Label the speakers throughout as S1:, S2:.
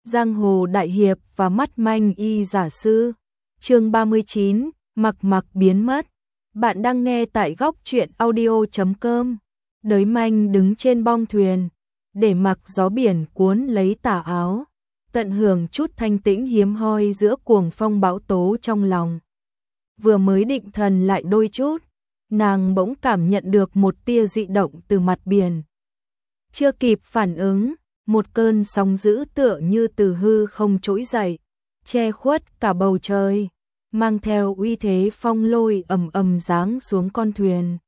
S1: Giang hồ đại hiệp và mắt manh y giả sư. Chương 39, Mặc Mặc biến mất. Bạn đang nghe tại góc truyện audio.com. Đới manh đứng trên bong thuyền, để mặc gió biển cuốn lấy tà áo, tận hưởng chút thanh tĩnh hiếm hoi giữa cuồng phong bão tố trong lòng. Vừa mới định thần lại đôi chút, nàng bỗng cảm nhận được một tia dị động từ mặt biển. Chưa kịp phản ứng, một cơn sóng dữ tựa như từ hư không trỗi dậy, che khuất cả bầu trời, mang theo uy thế phong lôi ầm ầm giáng xuống con thuyền.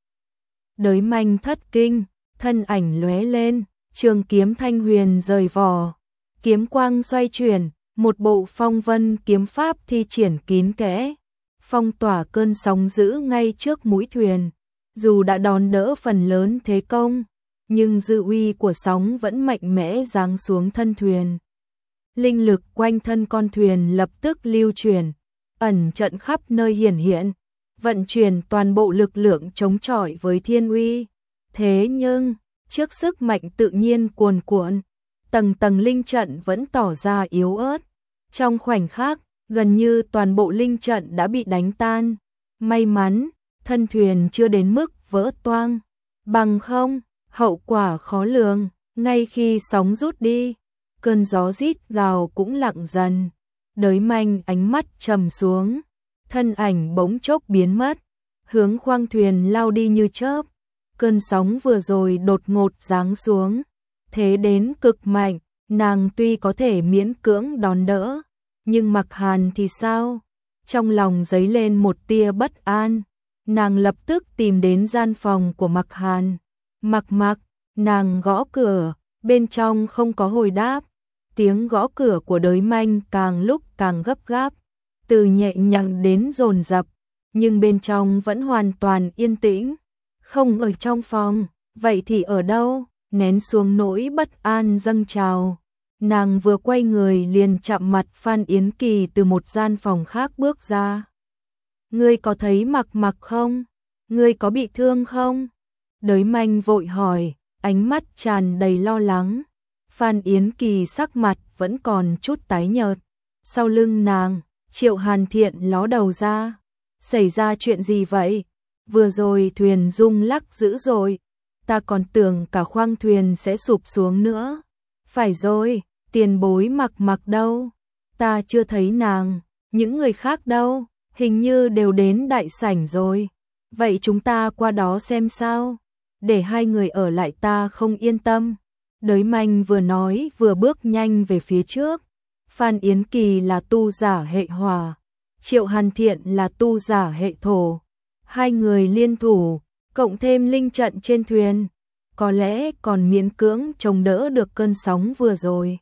S1: Đới manh thất kinh, thân ảnh lóe lên, trường kiếm thanh huyền rời vỏ, kiếm quang xoay chuyển, một bộ phong vân kiếm pháp thi triển kín kẽ, phong tỏa cơn sóng dữ ngay trước mũi thuyền. Dù đã đón đỡ phần lớn thế công, nhưng dư uy của sóng vẫn mạnh mẽ giáng xuống thân thuyền. Linh lực quanh thân con thuyền lập tức lưu chuyển, ẩn trận khắp nơi hiển hiện, vận chuyển toàn bộ lực lượng chống chọi với thiên uy. Thế nhưng, trước sức mạnh tự nhiên cuồn cuộn, tầng tầng linh trận vẫn tỏ ra yếu ớt. Trong khoảnh khắc, gần như toàn bộ linh trận đã bị đánh tan. May mắn, thân thuyền chưa đến mức vỡ toang, bằng không, hậu quả khó lường. Ngay khi sóng rút đi, cơn gió rít gào cũng lặng dần. Đới manh ánh mắt trầm xuống, thân ảnh bỗng chốc biến mất, hướng khoang thuyền lao đi như chớp. Cơn sóng vừa rồi đột ngột giáng xuống, thế đến cực mạnh, nàng tuy có thể miễn cưỡng đón đỡ, nhưng Mặc Hàn thì sao? Trong lòng dấy lên một tia bất an, nàng lập tức tìm đến gian phòng của Mặc Hàn. Mặc, nàng gõ cửa, bên trong không có hồi đáp. Tiếng gõ cửa của đới manh càng lúc càng gấp gáp, từ nhẹ nhàng đến dồn dập, nhưng bên trong vẫn hoàn toàn yên tĩnh. Không ở trong phòng, vậy thì ở đâu? Nén xuống nỗi bất an dâng trào, nàng vừa quay người liền chạm mặt Phan Yến Kỳ từ một gian phòng khác bước ra. Ngươi có thấy Mặc không? Ngươi có bị thương không? Đới manh vội hỏi, ánh mắt tràn đầy lo lắng. Phan Yến Kỳ sắc mặt vẫn còn chút tái nhợt. Sau lưng nàng, Triệu Hàn Thiện ló đầu ra. Xảy ra chuyện gì vậy? Vừa rồi thuyền rung lắc dữ rồi, ta còn tưởng cả khoang thuyền sẽ sụp xuống nữa. Phải rồi, tiền bối Mặc đâu? Ta chưa thấy nàng, những người khác đâu, hình như đều đến đại sảnh rồi. Vậy chúng ta qua đó xem sao? Để hai người ở lại ta không yên tâm. Đới manh vừa nói vừa bước nhanh về phía trước. Phan Yến Kỳ là tu giả hệ hỏa, Triệu Hàn Thiện là tu giả hệ thổ. Hai người liên thủ, cộng thêm linh trận trên thuyền, có lẽ còn miễn cưỡng chống đỡ được cơn sóng vừa rồi.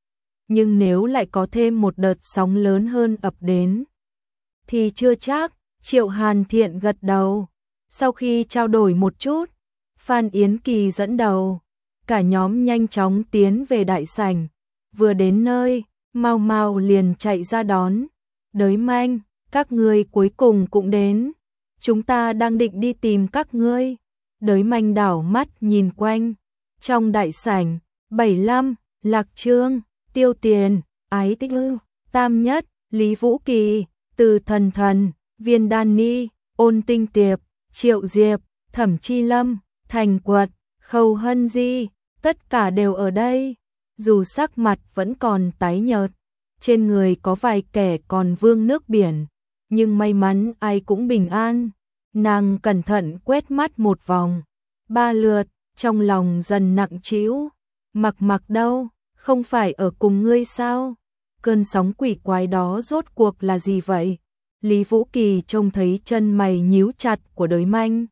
S1: Nhưng nếu lại có thêm một đợt sóng lớn hơn ập đến, thì chưa chắc. Triệu Hàn Thiện gật đầu. Sau khi trao đổi một chút, Phan Yến Kỳ dẫn đầu, cả nhóm nhanh chóng tiến về đại sảnh. Vừa đến nơi, Mau Mau liền chạy ra đón. Đới manh, các ngươi cuối cùng cũng đến. Chúng ta đang định đi tìm các ngươi. Đới manh đảo mắt nhìn quanh. Trong đại sảnh, 75, Lạc Trương, Tiêu Tiền, Ái Tích Ư, Tam Nhất, Lý Vũ Kỳ, Từ Thần, Viên Đan Ni, Ôn Tinh Tiệp, Triệu Diệp, Thẩm Chi Lâm, Thành Quật, Khâu Hân Di, tất cả đều ở đây. Dù sắc mặt vẫn còn tái nhợt, trên người có vài kẻ còn vương nước biển, nhưng may mắn ai cũng bình an. Nàng cẩn thận quét mắt một vòng, 3 lượt, trong lòng dần nặng trĩu. Mặc đâu? Không phải ở cùng ngươi sao? Cơn sóng quỷ quái đó rốt cuộc là gì vậy? Lý Vũ Kỳ trông thấy chân mày nhíu chặt của đới manh,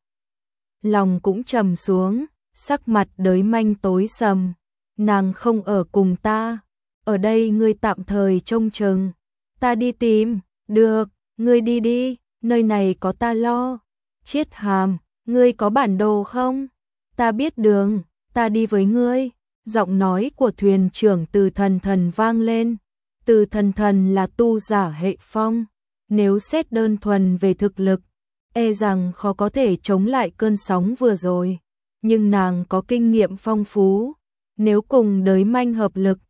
S1: lòng cũng trầm xuống, sắc mặt đới manh tối sầm. Nàng không ở cùng ta, ở đây ngươi tạm thời trông chừng, ta đi tìm. Được, ngươi đi đi, nơi này có ta lo. Chiết Hàm, ngươi có bản đồ không? Ta biết đường, ta đi với ngươi. Giọng nói của thuyền trưởng Từ Thần vang lên. Từ Thần là tu giả hệ phong, nếu xét đơn thuần về thực lực, e rằng khó có thể chống lại cơn sóng vừa rồi. Nhưng nàng có kinh nghiệm phong phú, nếu cùng đới manh hợp lực,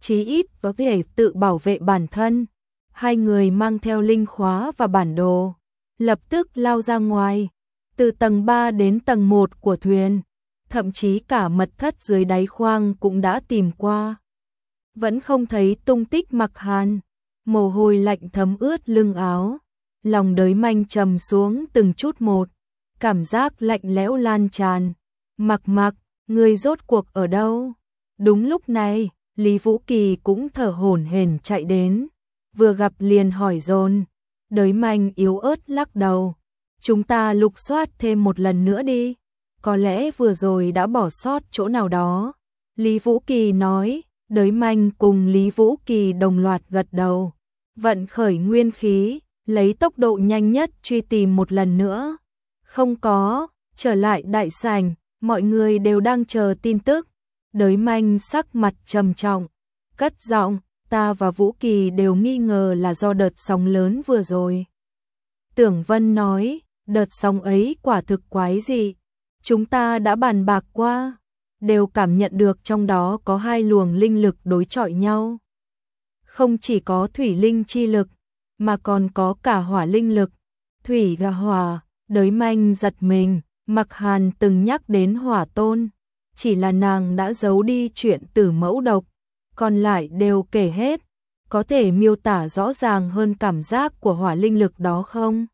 S1: chí ít có thể tự bảo vệ bản thân. Hai người mang theo linh khóa và bản đồ, lập tức lao ra ngoài, từ tầng 3 đến tầng 1 của thuyền, thậm chí cả mật thất dưới đáy khoang cũng đã tìm qua. Vẫn không thấy tung tích Mặc Hàn, mồ hôi lạnh thấm ướt lưng áo, lòng Đới Manh trầm xuống từng chút một, cảm giác lạnh lẽo lan tràn. Mặc, ngươi rốt cuộc ở đâu? Đúng lúc này, Lý Vũ Kỳ cũng thở hổn hển chạy đến, vừa gặp liền hỏi dồn. Đới Manh yếu ớt lắc đầu, chúng ta lục soát thêm một lần nữa đi, có lẽ vừa rồi đã bỏ sót chỗ nào đó. Lý Vũ Kỳ nói. Đới Manh cùng Lý Vũ Kỳ đồng loạt gật đầu, vận khởi nguyên khí, lấy tốc độ nhanh nhất truy tìm một lần nữa. Không có, trở lại đại sảnh, mọi người đều đang chờ tin tức. Đới Manh sắc mặt trầm trọng, cất giọng, ta và Vũ Kỳ đều nghi ngờ là do đợt sóng lớn vừa rồi. Tưởng Vân nói, đợt sóng ấy quả thực quái dị, chúng ta đã bàn bạc qua, đều cảm nhận được trong đó có hai luồng linh lực đối chọi nhau. Không chỉ có thủy linh chi lực, mà còn có cả hỏa linh lực. Thủy và hỏa, Đới Manh giật mình, Mặc Hàn từng nhắc đến hỏa tôn, chỉ là nàng đã giấu đi chuyện Tử Mẫu độc, còn lại đều kể hết. Có thể miêu tả rõ ràng hơn cảm giác của hỏa linh lực đó không?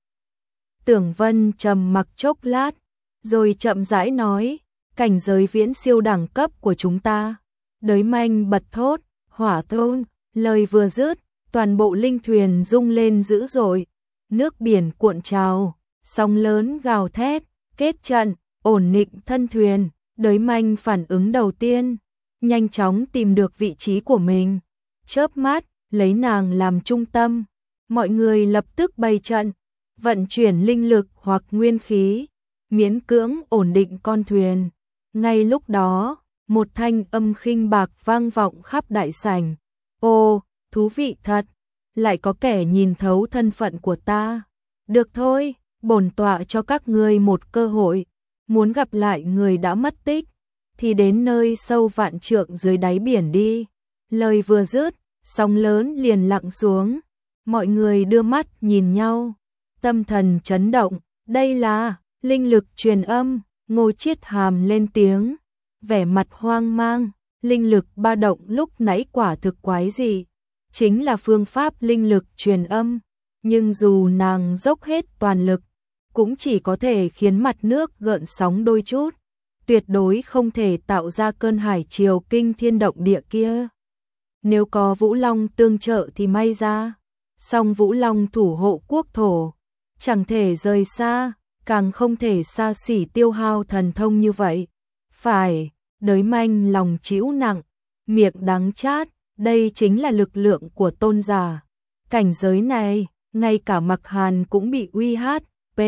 S1: Tưởng Vân trầm mặc chốc lát, rồi chậm rãi nói, cảnh giới viễn siêu đẳng cấp của chúng ta. Đới Manh bật thốt, hỏa tôn, lời vừa dứt, toàn bộ linh thuyền rung lên dữ dội, nước biển cuộn trào, sóng lớn gào thét, kết trận, ổn định thân thuyền. Đới Manh phản ứng đầu tiên, nhanh chóng tìm được vị trí của mình, chớp mắt, lấy nàng làm trung tâm, mọi người lập tức bày trận, vận chuyển linh lực hoặc nguyên khí, miễn cưỡng ổn định con thuyền. Ngay lúc đó, một thanh âm khinh bạc vang vọng khắp đại sảnh. Ô, thú vị thật, lại có kẻ nhìn thấu thân phận của ta. Được thôi, bổn tọa cho các ngươi một cơ hội, muốn gặp lại người đã mất tích, thì đến nơi sâu vạn trượng dưới đáy biển đi. Lời vừa dứt, sóng lớn liền lặng xuống, mọi người đưa mắt nhìn nhau, tâm thần chấn động, đây là linh lực truyền âm. Ngô Chiết Hàm lên tiếng, vẻ mặt hoang mang, linh lực ba động lúc nãy quả thực quái dị, chính là phương pháp linh lực truyền âm, nhưng dù nàng dốc hết toàn lực, cũng chỉ có thể khiến mặt nước gợn sóng đôi chút, tuyệt đối không thể tạo ra cơn hải triều kinh thiên động địa kia. Nếu có Vũ Long tương trợ thì may ra, song Vũ Long thủ hộ quốc thổ, chẳng thể rời xa, càng không thể xa xỉ tiêu hao thần thông như vậy. Phải, Đới Manh lòng trĩu nặng, miệng đắng chát, đây chính là lực lượng của tôn giả. Cảnh giới này, ngay cả Mặc Hàn cũng bị uy hát,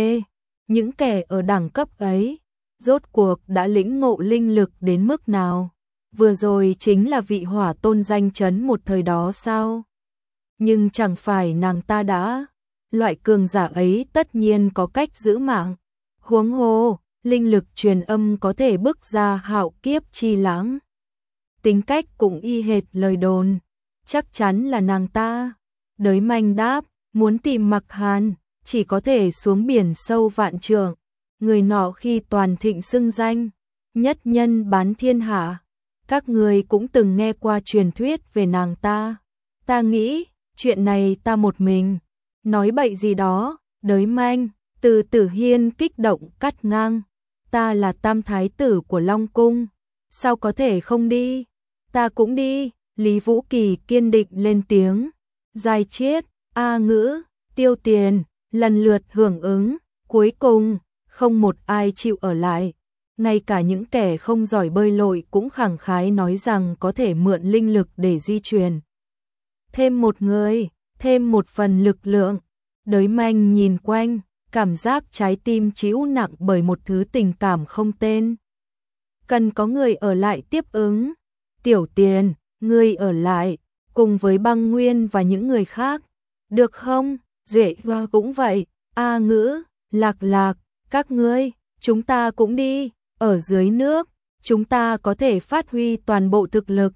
S1: những kẻ ở đẳng cấp ấy, rốt cuộc đã lĩnh ngộ linh lực đến mức nào? Vừa rồi chính là vị hỏa tôn danh chấn một thời đó sao? Nhưng chẳng phải nàng ta đã, loại cường giả ấy tất nhiên có cách giữ mạng. Huống hồ, linh lực truyền âm có thể bức ra hạo kiếp chi lãng. Tính cách cũng y hệt lời đồn, chắc chắn là nàng ta. Đới Manh đáp, muốn tìm Mặc Hàn, chỉ có thể xuống biển sâu vạn trượng. Người nọ khi toàn thịnh xưng danh, nhất nhân bán thiên hạ. Các người cũng từng nghe qua truyền thuyết về nàng ta. Ta nghĩ, chuyện này ta một mình nói bậy gì đó. Đới Manh, Từ Tử Hiên kích động cắt ngang, ta là tam thái tử của Long Cung, sao có thể không đi? Ta cũng đi. Lý Vũ Kỳ kiên định lên tiếng. Giai Chiết, A Ngữ, Tiêu Tiền lần lượt hưởng ứng, cuối cùng không một ai chịu ở lại. Ngay cả những kẻ không giỏi bơi lội cũng khẳng khái nói rằng có thể mượn linh lực để di chuyển. Thêm một người, thêm một phần lực lượng. Đới Manh nhìn quanh, cảm giác trái tim trĩu nặng bởi một thứ tình cảm không tên. Cần có người ở lại tiếp ứng. Tiểu Tiền, ngươi ở lại, cùng với Băng Nguyên và những người khác. Được không? Duệ cũng vậy. A Ngữ, Lạc, các ngươi, chúng ta cũng đi. Ở dưới nước, chúng ta có thể phát huy toàn bộ thực lực.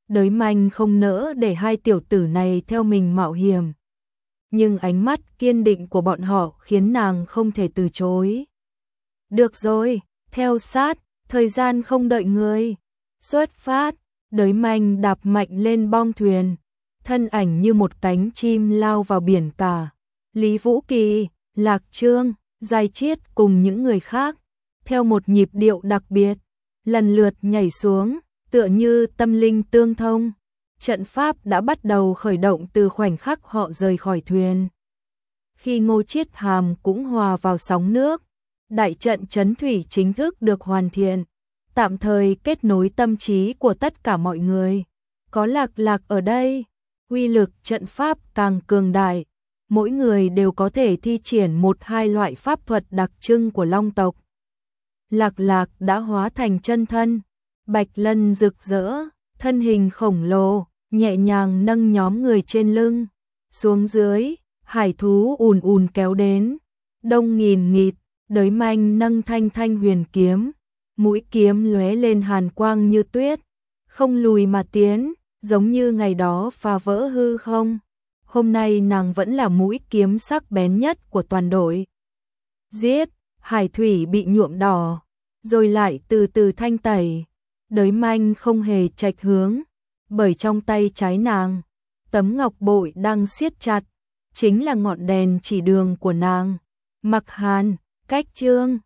S1: Đới Manh không nỡ để hai tiểu tử này theo mình mạo hiểm. Nhưng ánh mắt kiên định của bọn họ khiến nàng không thể từ chối. Được rồi, theo sát, thời gian không đợi người. Xuất phát, Đới Manh đạp mạnh lên bong thuyền, thân ảnh như một cánh chim lao vào biển cả. Lý Vũ Kỳ, Lạc Trương, Giai Chiết cùng những người khác, theo một nhịp điệu đặc biệt, lần lượt nhảy xuống, tựa như tâm linh tương thông. Trận pháp đã bắt đầu khởi động từ khoảnh khắc họ rời khỏi thuyền. Khi Ngô Chiết Hàm cũng hòa vào sóng nước, đại trận trấn thủy chính thức được hoàn thiện, tạm thời kết nối tâm trí của tất cả mọi người. Có Lạc Lạc ở đây, uy lực trận pháp càng cường đại, mỗi người đều có thể thi triển một hai loại pháp thuật đặc trưng của Long tộc. Lạc Lạc đã hóa thành chân thân, bạch lân rực rỡ, thân hình khổng lồ, nhẹ nhàng nâng nhóm người trên lưng. Xuống dưới, hải thú ùn ùn kéo đến, đông nghìn nghịt. Đới Manh nâng thanh thanh huyền kiếm, mũi kiếm lóe lên hàn quang như tuyết, không lùi mà tiến, giống như ngày đó phá vỡ hư không. Hôm nay nàng vẫn là mũi kiếm sắc bén nhất của toàn đội. Giết, hải thủy bị nhuộm đỏ, rồi lại từ từ thanh tẩy. Đới Manh không hề chệch hướng, bởi trong tay trái nàng, tấm ngọc bội đang siết chặt, chính là ngọn đèn chỉ đường của nàng. Mặc Hàn, Cách Trương,